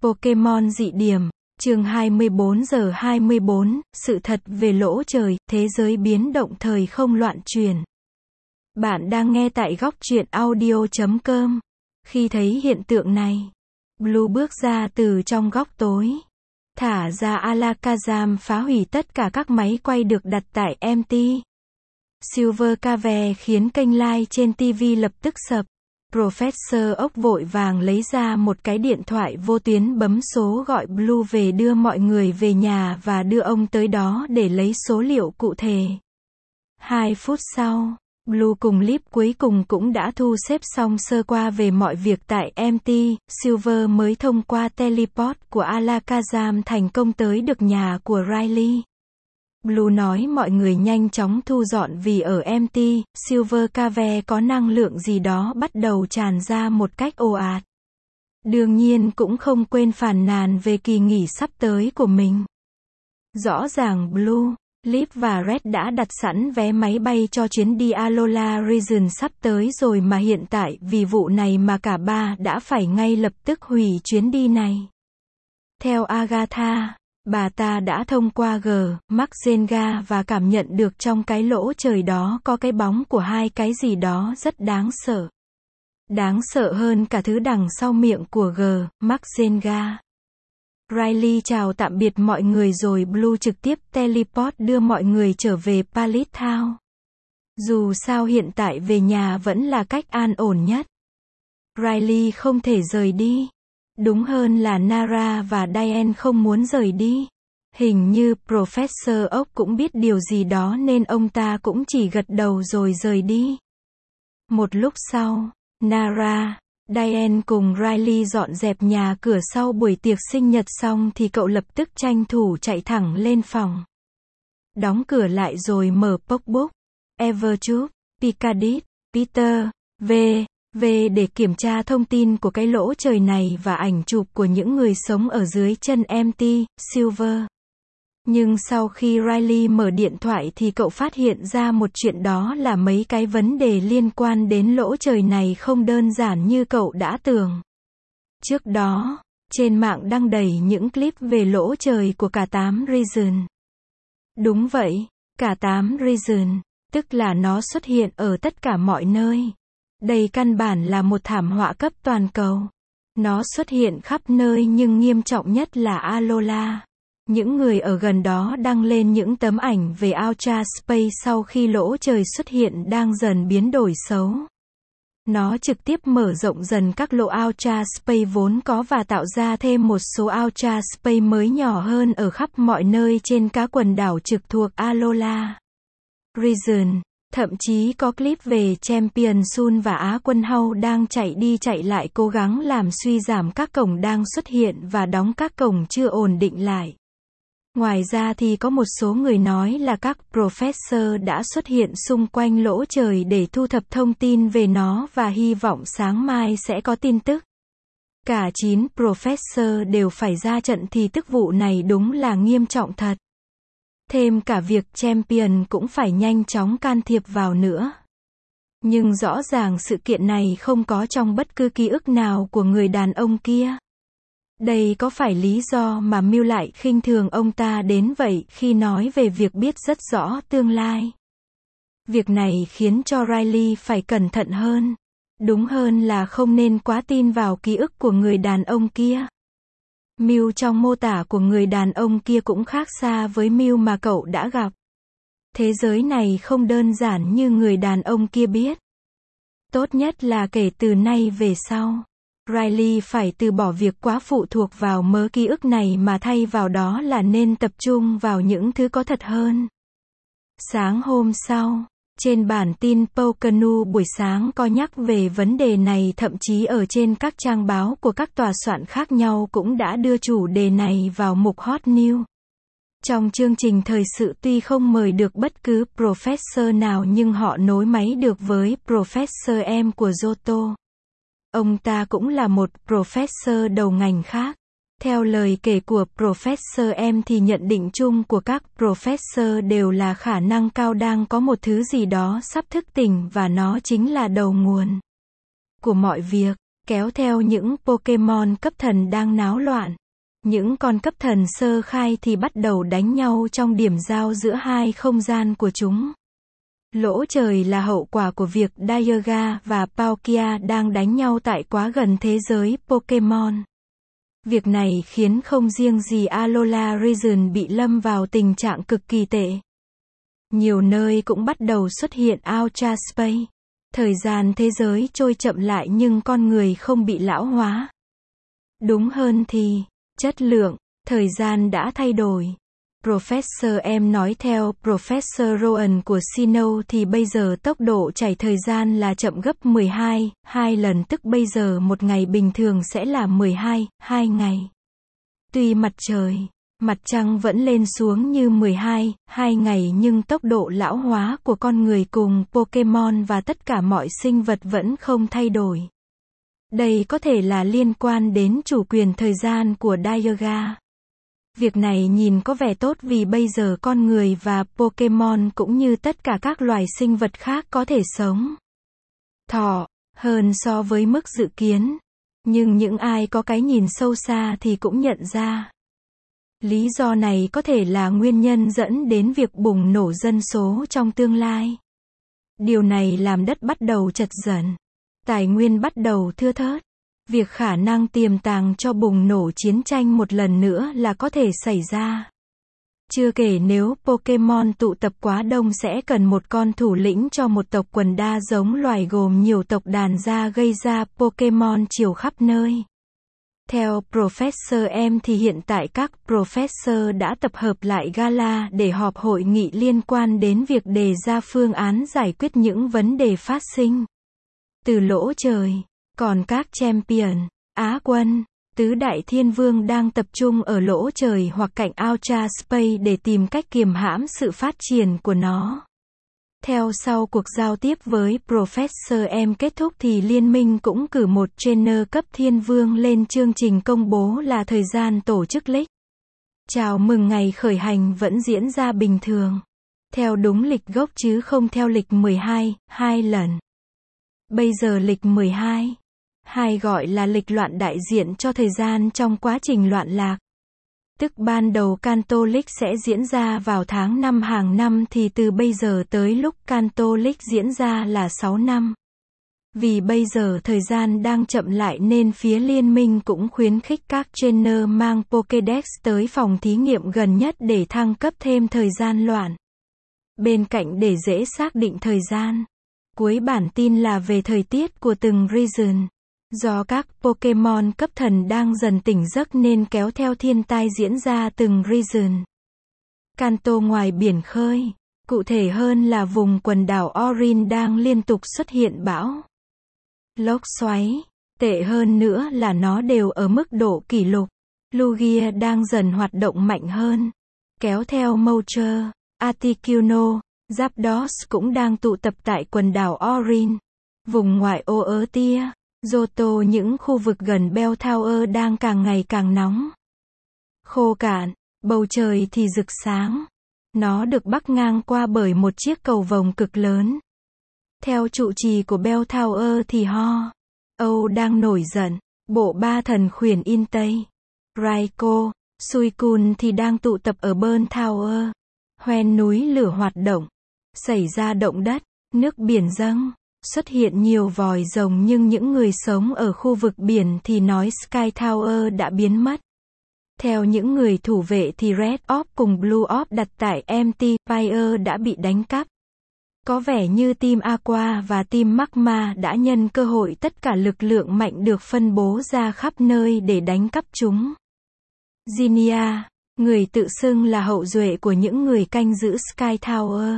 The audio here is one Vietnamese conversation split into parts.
Pokémon dị điểm, chương 24:24, sự thật về lỗ trời, thế giới biến động thời không loạn chuyển. Bạn đang nghe tại góc truyện audio.com. Khi thấy hiện tượng này, Blue bước ra từ trong góc tối. Thả ra Alakazam phá hủy tất cả các máy quay được đặt tại MT. Silver Cave khiến kênh live trên TV lập tức sập. Professor Oak vội vàng lấy ra một cái điện thoại vô tuyến bấm số gọi Blue về đưa mọi người về nhà và đưa ông tới đó để lấy số liệu cụ thể. 2 phút sau, Blue cùng Lip cuối cùng cũng đã thu xếp xong sơ qua về mọi việc tại MT. Silver mới thông qua teleport của Alakazam thành công tới được nhà của Riley. Blue nói mọi người nhanh chóng thu dọn vì ở MT, Silver Cave có năng lượng gì đó bắt đầu tràn ra một cách ồ ạt. Đương nhiên cũng không quên phàn nàn về kỳ nghỉ sắp tới của mình. Rõ ràng Blue, Lip và Red đã đặt sẵn vé máy bay cho chuyến đi Alola Region sắp tới rồi mà hiện tại vì vụ này mà cả ba đã phải ngay lập tức hủy chuyến đi này. Theo Agatha, bà ta đã thông qua Mark Zenga và cảm nhận được trong cái lỗ trời đó có cái bóng của hai cái gì đó rất đáng sợ. Đáng sợ hơn cả thứ đằng sau miệng của Mark Zenga. Riley chào tạm biệt mọi người rồi Blue trực tiếp teleport đưa mọi người trở về Pallet Town. Dù sao hiện tại về nhà vẫn là cách an ổn nhất. Riley không thể rời đi. Đúng hơn là Nara và Diane không muốn rời đi. Hình như Professor Oak cũng biết điều gì đó nên ông ta cũng chỉ gật đầu rồi rời đi. Một lúc sau, Nara, Diane cùng Riley dọn dẹp nhà cửa sau buổi tiệc sinh nhật xong thì cậu lập tức tranh thủ chạy thẳng lên phòng. Đóng cửa lại rồi mở Pokebook, Evertube, Picadit, Peter, V để kiểm tra thông tin của cái lỗ trời này và ảnh chụp của những người sống ở dưới chân MT, Silver. Nhưng sau khi Riley mở điện thoại thì cậu phát hiện ra một chuyện đó là mấy cái vấn đề liên quan đến lỗ trời này không đơn giản như cậu đã tưởng. Trước đó, trên mạng đăng đầy những clip về lỗ trời của cả 8 region. Đúng vậy, cả 8 region, tức là nó xuất hiện ở tất cả mọi nơi. Đây căn bản là một thảm họa cấp toàn cầu. Nó xuất hiện khắp nơi nhưng nghiêm trọng nhất là Alola. Những người ở gần đó đăng lên những tấm ảnh về Ultra Space sau khi lỗ trời xuất hiện đang dần biến đổi xấu. Nó trực tiếp mở rộng dần các lỗ Ultra Space vốn có và tạo ra thêm một số Ultra Space mới nhỏ hơn ở khắp mọi nơi trên các quần đảo trực thuộc Alola Region. Thậm chí có clip về Champion Sun và Á quân Hau đang chạy đi chạy lại cố gắng làm suy giảm các cổng đang xuất hiện và đóng các cổng chưa ổn định lại. Ngoài ra thì có một số người nói là các professor đã xuất hiện xung quanh lỗ trời để thu thập thông tin về nó và hy vọng sáng mai sẽ có tin tức. Cả 9 professor đều phải ra trận thì tức vụ này đúng là nghiêm trọng thật. Thêm cả việc Champion cũng phải nhanh chóng can thiệp vào nữa. Nhưng rõ ràng sự kiện này không có trong bất cứ ký ức nào của người đàn ông kia. Đây có phải lý do mà Mew lại khinh thường ông ta đến vậy khi nói về việc biết rất rõ tương lai? Việc này khiến cho Riley phải cẩn thận hơn. Đúng hơn là không nên quá tin vào ký ức của người đàn ông kia. Mew trong mô tả của người đàn ông kia cũng khác xa với Mew mà cậu đã gặp. Thế giới này không đơn giản như người đàn ông kia biết. Tốt nhất là kể từ nay về sau, Riley phải từ bỏ việc quá phụ thuộc vào mớ ký ức này mà thay vào đó là nên tập trung vào những thứ có thật hơn. Sáng hôm sau, trên bản tin Pokenu buổi sáng có nhắc về vấn đề này, thậm chí ở trên các trang báo của các tòa soạn khác nhau cũng đã đưa chủ đề này vào mục Hot News. Trong chương trình thời sự tuy không mời được bất cứ professor nào nhưng họ nối máy được với Professor M của Johto. Ông ta cũng là một professor đầu ngành khác. Theo lời kể của Professor M thì nhận định chung của các professor đều là khả năng cao đang có một thứ gì đó sắp thức tỉnh và nó chính là đầu nguồn của mọi việc. kéo theo những Pokemon cấp thần đang náo loạn. Những con cấp thần sơ khai thì bắt đầu đánh nhau trong điểm giao giữa hai không gian của chúng. Lỗ trời là hậu quả của việc Dialga và Palkia đang đánh nhau tại quá gần thế giới Pokemon. Việc này khiến không riêng gì Alola Region bị lâm vào tình trạng cực kỳ tệ. Nhiều nơi cũng bắt đầu xuất hiện Ultra Space. Thời gian thế giới trôi chậm lại nhưng con người không bị lão hóa. Đúng hơn thì, chất lượng, thời gian đã thay đổi. Professor M nói theo Professor Rowan của Sinnoh thì bây giờ tốc độ chảy thời gian là chậm gấp 2 lần, tức bây giờ một ngày bình thường sẽ là 2 ngày. Tuy mặt trời, mặt trăng vẫn lên xuống như 2 ngày nhưng tốc độ lão hóa của con người cùng Pokemon và tất cả mọi sinh vật vẫn không thay đổi. Đây có thể là liên quan đến chủ quyền thời gian của Dialga. Việc này nhìn có vẻ tốt vì bây giờ con người và Pokemon cũng như tất cả các loài sinh vật khác có thể sống thọ hơn so với mức dự kiến. Nhưng những ai có cái nhìn sâu xa thì cũng nhận ra lý do này có thể là nguyên nhân dẫn đến việc bùng nổ dân số trong tương lai. Điều này làm đất bắt đầu chật dần, tài nguyên bắt đầu thưa thớt. Việc khả năng tiềm tàng cho bùng nổ chiến tranh một lần nữa là có thể xảy ra. Chưa kể nếu Pokemon tụ tập quá đông sẽ cần một con thủ lĩnh cho một tộc quần đa giống loài gồm nhiều tộc đàn ra gây ra Pokemon chiều khắp nơi. Theo Professor M thì hiện tại các Professor đã tập hợp lại gala để họp hội nghị liên quan đến việc đề ra phương án giải quyết những vấn đề phát sinh từ lỗ trời. Còn các Champion, Á quân, tứ đại thiên vương đang tập trung ở lỗ trời hoặc cạnh Ultra Space để tìm cách kiềm hãm sự phát triển của nó. Theo sau cuộc giao tiếp với Professor M kết thúc thì liên minh cũng cử một trainer cấp thiên vương lên chương trình công bố là thời gian tổ chức league. Chào mừng ngày khởi hành vẫn diễn ra bình thường. Theo đúng lịch gốc chứ không theo lịch 2 lần. Bây giờ lịch 2 gọi là lịch loạn đại diện cho thời gian trong quá trình loạn lạc. Tức ban đầu Kanto League sẽ diễn ra vào tháng 5 hàng năm thì từ bây giờ tới lúc Kanto League diễn ra là 6 năm. Vì bây giờ thời gian đang chậm lại nên phía liên minh cũng khuyến khích các trainer mang Pokédex tới phòng thí nghiệm gần nhất để thăng cấp thêm thời gian loạn. Bên cạnh để dễ xác định thời gian. Cuối bản tin là về thời tiết của từng region. Do các Pokemon cấp thần đang dần tỉnh giấc nên kéo theo thiên tai diễn ra từng region. Kanto ngoài biển khơi, cụ thể hơn là vùng quần đảo Orin đang liên tục xuất hiện bão, lốc xoáy. Tệ hơn nữa là nó đều ở mức độ kỷ lục. Lugia đang dần hoạt động mạnh hơn. Kéo theo Moucher, Articuno, Zapdos cũng đang tụ tập tại quần đảo Orin. Vùng ngoại ô Ertia, Johto, những khu vực gần Bell Tower đang càng ngày càng nóng. Khô cạn, bầu trời thì rực sáng. Nó được bắc ngang qua bởi một chiếc cầu vồng cực lớn. Theo trụ trì của Bell Tower thì Âu đang nổi giận. Bộ ba thần khuyển in Tây, Raikou, Suicune thì đang tụ tập ở Burn Tower. Hoen núi lửa hoạt động. Xảy ra động đất, nước biển dâng. Xuất hiện nhiều vòi rồng nhưng những người sống ở khu vực biển thì nói Sky Tower đã biến mất. Theo những người thủ vệ thì Red Orb cùng Blue Orb đặt tại Empire đã bị đánh cắp. Có vẻ như team Aqua và team Magma đã nhân cơ hội tất cả lực lượng mạnh được phân bố ra khắp nơi để đánh cắp chúng. Zinnia, người tự xưng là hậu duệ của những người canh giữ Sky Tower.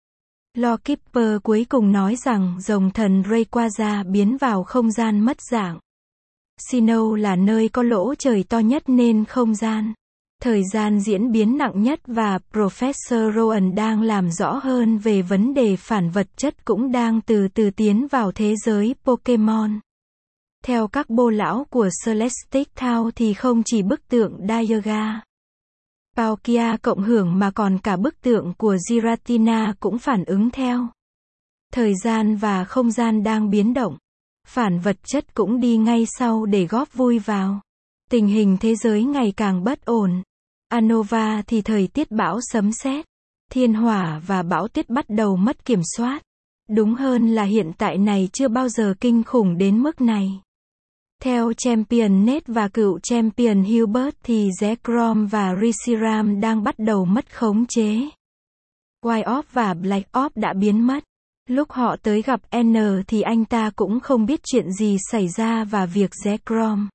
Lawkeeper cuối cùng nói rằng rồng thần Rayquaza biến vào không gian mất dạng. Sinnoh là nơi có lỗ trời to nhất nên không gian, thời gian diễn biến nặng nhất và Professor Rowan đang làm rõ hơn về vấn đề phản vật chất cũng đang từ từ tiến vào thế giới Pokemon. Theo các bô lão của Celestic Town thì không chỉ bức tượng Dialga, Palkia cộng hưởng mà còn cả bức tượng của Giratina cũng phản ứng theo. Thời gian và không gian đang biến động. Phản vật chất cũng đi ngay sau để góp vui vào. Tình hình thế giới ngày càng bất ổn. Anova thì thời tiết bão sấm sét, thiên hỏa và bão tuyết bắt đầu mất kiểm soát. Đúng hơn là hiện tại này chưa bao giờ kinh khủng đến mức này. Theo Champion Nate và cựu Champion Hubert thì Zekrom và Reshiram đang bắt đầu mất khống chế. White Ops và Black Ops đã biến mất. Lúc họ tới gặp N thì anh ta cũng không biết chuyện gì xảy ra và việc Zekrom,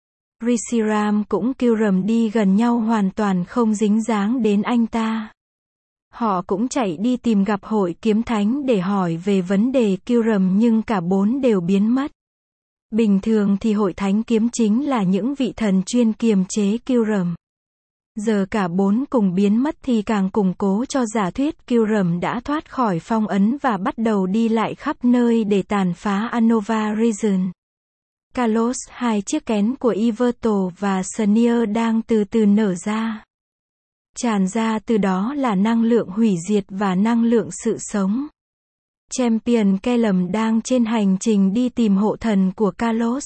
Reshiram cũng Kyurem đi gần nhau hoàn toàn không dính dáng đến anh ta. Họ cũng chạy đi tìm gặp hội kiếm thánh để hỏi về vấn đề Kyurem nhưng cả bốn đều biến mất. Bình thường thì hội thánh kiếm chính là những vị thần chuyên kiềm chế Kyurem. Giờ cả bốn cùng biến mất thì càng củng cố cho giả thuyết Kyurem đã thoát khỏi phong ấn và bắt đầu đi lại khắp nơi để tàn phá Anova Region. Kalos, hai chiếc kén của Yveltal và Sneer đang từ từ nở ra. Tràn ra từ đó là năng lượng hủy diệt và năng lượng sự sống. Champion Kellum đang trên hành trình đi tìm hộ thần của Kalos,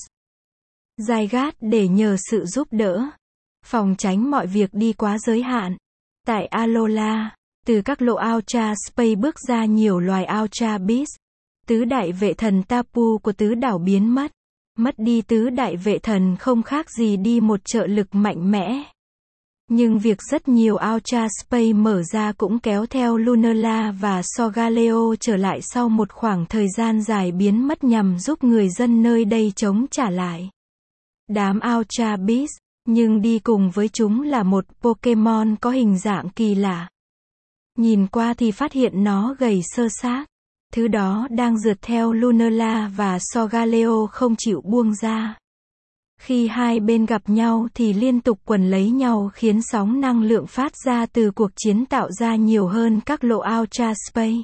Zygarde để nhờ sự giúp đỡ, phòng tránh mọi việc đi quá giới hạn. Tại Alola, từ các lỗ Ultra Space bước ra nhiều loài Ultra Beast. Tứ đại vệ thần Tapu của tứ đảo biến mất. Mất đi tứ đại vệ thần không khác gì đi một trợ lực mạnh mẽ. Nhưng việc rất nhiều Ultra Space mở ra cũng kéo theo Lunala và Solgaleo trở lại sau một khoảng thời gian dài biến mất nhằm giúp người dân nơi đây chống trả lại đám Ultra Beast, nhưng đi cùng với chúng là một Pokemon có hình dạng kỳ lạ. Nhìn qua thì phát hiện nó gầy xơ xác. Thứ đó đang rượt theo Lunala và Solgaleo không chịu buông ra. Khi hai bên gặp nhau thì liên tục quần lấy nhau khiến sóng năng lượng phát ra từ cuộc chiến tạo ra nhiều hơn các lỗ Ultra Space.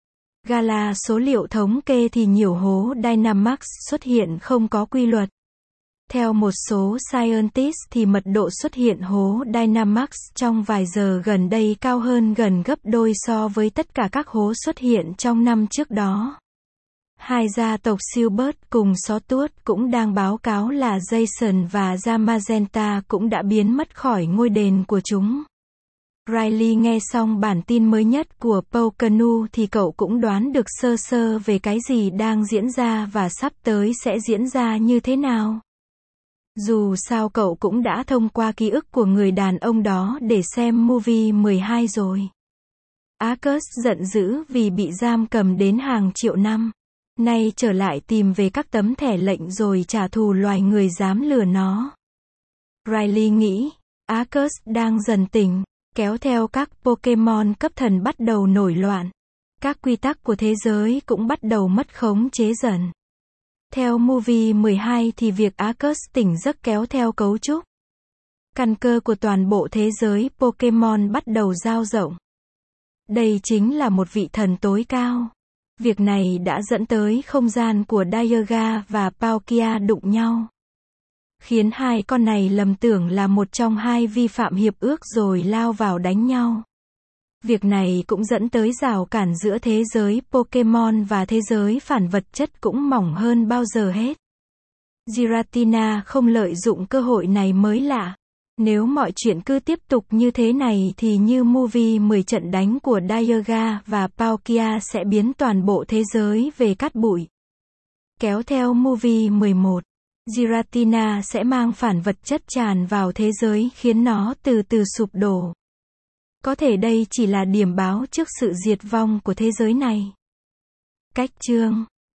Gala số liệu thống kê thì nhiều hố Dynamax xuất hiện không có quy luật. Theo một số scientist thì mật độ xuất hiện hố Dynamax trong vài giờ gần đây cao hơn gần gấp đôi so với tất cả các hố xuất hiện trong năm trước đó. Hai gia tộc Silbert cùng Sawtooth cũng đang báo cáo là Jason và Zamazenta cũng đã biến mất khỏi ngôi đền của chúng. Riley nghe xong bản tin mới nhất của Pokenu thì cậu cũng đoán được sơ sơ về cái gì đang diễn ra và sắp tới sẽ diễn ra như thế nào. Dù sao cậu cũng đã thông qua ký ức của người đàn ông đó để xem movie 12 rồi. Arcus giận dữ vì bị giam cầm đến hàng triệu năm. Nay trở lại tìm về các tấm thẻ lệnh rồi trả thù loài người dám lừa nó. Riley nghĩ, Arcus đang dần tỉnh, kéo theo các Pokemon cấp thần bắt đầu nổi loạn. Các quy tắc của thế giới cũng bắt đầu mất khống chế dần. Theo movie 12 thì việc Arcus tỉnh giấc kéo theo cấu trúc. Căn cơ của toàn bộ thế giới Pokemon bắt đầu dao rộng. Đây chính là một vị thần tối cao. Việc này đã dẫn tới không gian của Dialga và Palkia đụng nhau, khiến hai con này lầm tưởng là một trong hai vi phạm hiệp ước rồi lao vào đánh nhau. Việc này cũng dẫn tới rào cản giữa thế giới Pokemon và thế giới phản vật chất cũng mỏng hơn bao giờ hết. Giratina không lợi dụng cơ hội này mới lạ. Nếu mọi chuyện cứ tiếp tục như thế này thì như movie 10 trận đánh của Dialga và Palkia sẽ biến toàn bộ thế giới về cát bụi. Kéo theo movie 11, Giratina sẽ mang phản vật chất tràn vào thế giới khiến nó từ từ sụp đổ. Có thể đây chỉ là điểm báo trước sự diệt vong của thế giới này. Cách chương